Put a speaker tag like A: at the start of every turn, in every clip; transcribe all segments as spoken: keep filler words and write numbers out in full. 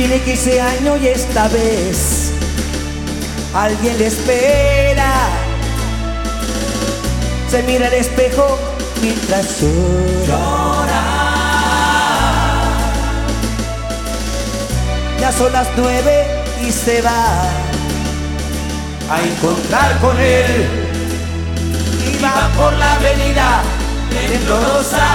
A: Tiene quince años y esta vez alguien le espera. Se mira al espejo mientras llora. Ya son las nueve y se va a encontrar con él. Y va por la avenida temblorosa.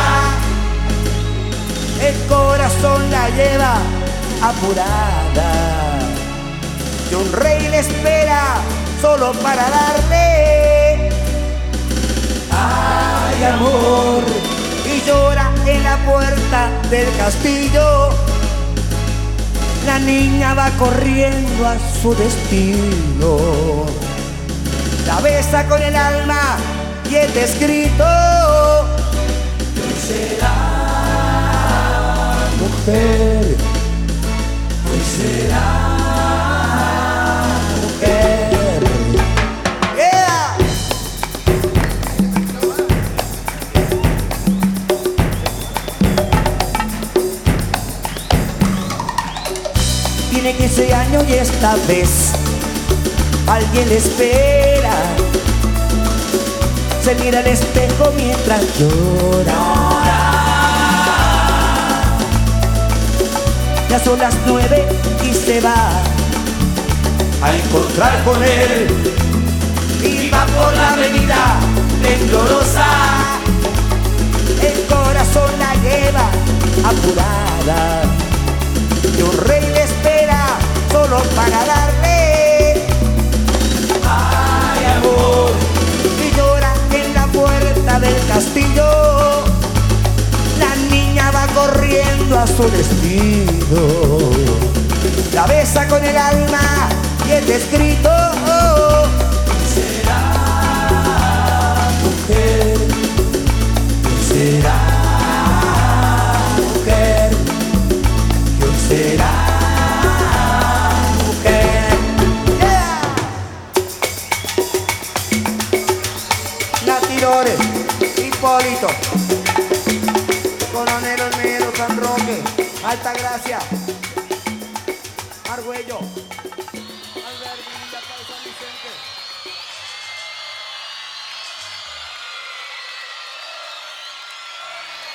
A: El corazón la lleva apurada. Y un rey le espera solo para darle ay amor. Y llora en la puerta del castillo. La niña va corriendo a su destino. La besa con el alma y el escrito. Hoy será mujer. Hoy será mujer. Yeah. Tiene quince años y esta vez alguien le espera. Se mira al espejo mientras llora. Ya son las nueve y se va a encontrar con él. Y va por la avenida temblorosa. El corazón la lleva apurada. Y un rey le espera solo para darle ay amor. Y llora en la puerta del castillo. La niña va corriendo a su destino. La besa con el alma y el escrito. Será mujer. Será mujer. Será mujer. Yeah. Natirores, Hipólito, Coronel Olmedo, San Roque, Altagracia, Argüello.